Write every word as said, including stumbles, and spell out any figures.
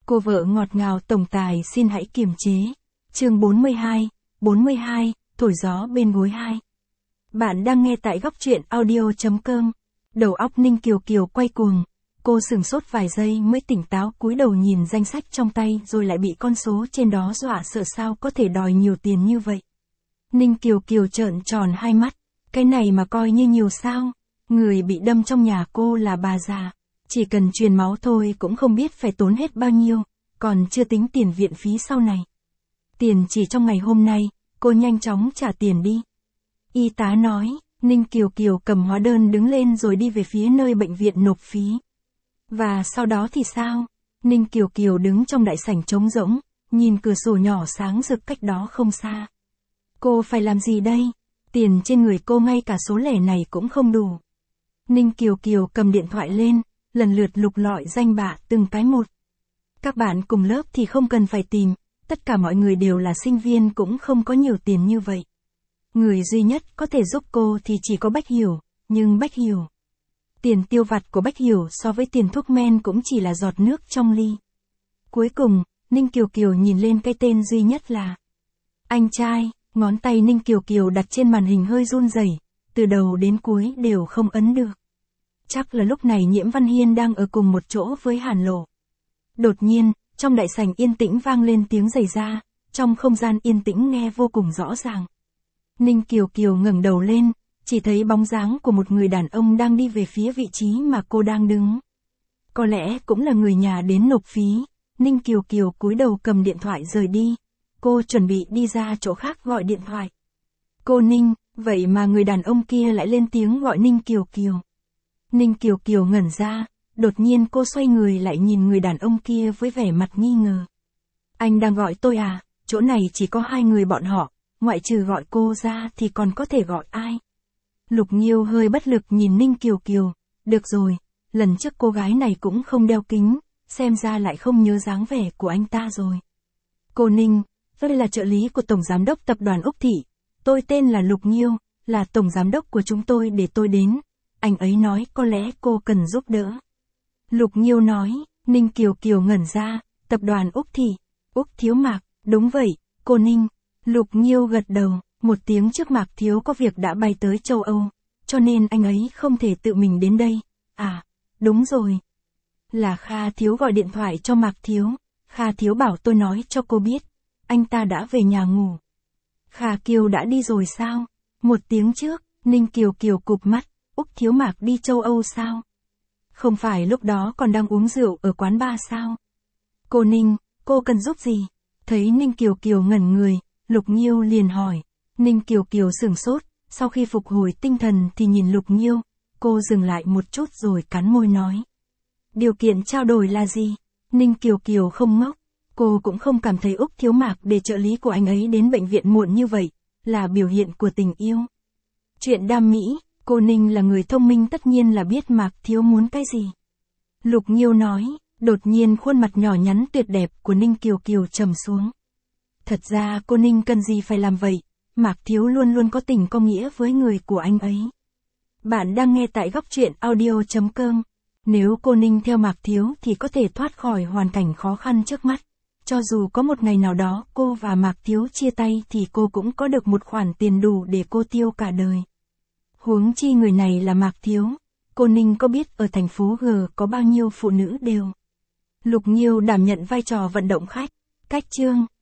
Cô vợ ngọt ngào tổng tài xin hãy kiềm chế. Chương bốn mươi hai, bốn mươi hai, thổi gió bên gối hai. Bạn đang nghe tại góc truyện audio chấm com. Đầu óc Ninh Kiều Kiều quay cuồng. Cô sửng sốt vài giây mới tỉnh táo cúi đầu nhìn danh sách trong tay rồi lại bị con số trên đó dọa sợ sao có thể đòi nhiều tiền như vậy. Ninh Kiều Kiều trợn tròn hai mắt. Cái này mà coi như nhiều sao? Người bị đâm trong nhà cô là bà già. Chỉ cần truyền máu thôi cũng không biết phải tốn hết bao nhiêu, còn chưa tính tiền viện phí sau này. Tiền chỉ trong ngày hôm nay, cô nhanh chóng trả tiền đi. Y tá nói, Ninh Kiều Kiều cầm hóa đơn đứng lên rồi đi về phía nơi bệnh viện nộp phí. Và sau đó thì sao? Ninh Kiều Kiều đứng trong đại sảnh trống rỗng, nhìn cửa sổ nhỏ sáng rực cách đó không xa. Cô phải làm gì đây? Tiền trên người cô ngay cả số lẻ này cũng không đủ. Ninh Kiều Kiều cầm điện thoại lên, lần lượt lục lọi danh bạ từng cái một. Các bạn cùng lớp thì không cần phải tìm, tất cả mọi người đều là sinh viên cũng không có nhiều tiền như vậy. Người duy nhất có thể giúp cô thì chỉ có Bách Hiểu, nhưng Bách Hiểu. Tiền tiêu vặt của Bách Hiểu so với tiền thuốc men cũng chỉ là giọt nước trong ly. Cuối cùng, Ninh Kiều Kiều nhìn lên cái tên duy nhất là anh trai, ngón tay Ninh Kiều Kiều đặt trên màn hình hơi run rẩy, từ đầu đến cuối đều không ấn được. Chắc là lúc này Nhiễm Văn Hiên đang ở cùng một chỗ với Hàn Lộ. Đột nhiên, trong đại sảnh yên tĩnh vang lên tiếng giày da, trong không gian yên tĩnh nghe vô cùng rõ ràng. Ninh Kiều Kiều ngẩng đầu lên, chỉ thấy bóng dáng của một người đàn ông đang đi về phía vị trí mà cô đang đứng. Có lẽ cũng là người nhà đến nộp phí, Ninh Kiều Kiều cúi đầu cầm điện thoại rời đi. Cô chuẩn bị đi ra chỗ khác gọi điện thoại. Cô Ninh, vậy mà người đàn ông kia lại lên tiếng gọi Ninh Kiều Kiều. Ninh Kiều Kiều ngẩn ra, đột nhiên cô xoay người lại nhìn người đàn ông kia với vẻ mặt nghi ngờ. Anh đang gọi tôi à? Chỗ này chỉ có hai người bọn họ, ngoại trừ gọi cô ra thì còn có thể gọi ai? Lục Nghiêu hơi bất lực nhìn Ninh Kiều Kiều, được rồi, lần trước cô gái này cũng không đeo kính, xem ra lại không nhớ dáng vẻ của anh ta rồi. Cô Ninh, tôi là trợ lý của Tổng Giám đốc Tập đoàn Úc Thị, tôi tên là Lục Nghiêu, là Tổng Giám đốc của chúng tôi để tôi đến. Anh ấy nói có lẽ cô cần giúp đỡ. Lục Nghiêu nói, Ninh Kiều Kiều ngẩn ra, Tập đoàn Úc Thị, Úc Thiếu Mạc, đúng vậy, cô Ninh. Lục Nghiêu gật đầu, một tiếng trước Mạc Thiếu có việc đã bay tới châu Âu, cho nên anh ấy không thể tự mình đến đây. À, đúng rồi. Là Kha Thiếu gọi điện thoại cho Mạc Thiếu, Kha Thiếu bảo tôi nói cho cô biết, anh ta đã về nhà ngủ. Kha Kiều đã đi rồi sao? Một tiếng trước, Ninh Kiều Kiều cụp mắt, Úc Thiếu Mạc đi châu Âu sao? Không phải lúc đó còn đang uống rượu ở quán bar sao? Cô Ninh, cô cần giúp gì? Thấy Ninh Kiều Kiều ngẩn người, Lục Nghiêu liền hỏi. Ninh Kiều Kiều sửng sốt, sau khi phục hồi tinh thần thì nhìn Lục Nghiêu, cô dừng lại một chút rồi cắn môi nói. Điều kiện trao đổi là gì? Ninh Kiều Kiều không ngốc, cô cũng không cảm thấy Úc Thiếu Mạc để trợ lý của anh ấy đến bệnh viện muộn như vậy, là biểu hiện của tình yêu. Chuyện đam mỹ, cô Ninh là người thông minh tất nhiên là biết Mạc Thiếu muốn cái gì. Lục Nghiêu nói, đột nhiên khuôn mặt nhỏ nhắn tuyệt đẹp của Ninh Kiều Kiều trầm xuống. Thật ra cô Ninh cần gì phải làm vậy, Mạc Thiếu luôn luôn có tình có nghĩa với người của anh ấy. Bạn đang nghe tại góc truyện audio chấm com. Nếu cô Ninh theo Mạc Thiếu thì có thể thoát khỏi hoàn cảnh khó khăn trước mắt. Cho dù có một ngày nào đó cô và Mạc Thiếu chia tay thì cô cũng có được một khoản tiền đủ để cô tiêu cả đời. Huống chi người này là Mạc Thiếu. Cô Ninh có biết ở thành phố G có bao nhiêu phụ nữ đều. Lục Nghiêu đảm nhận vai trò vận động khách. Cách chương.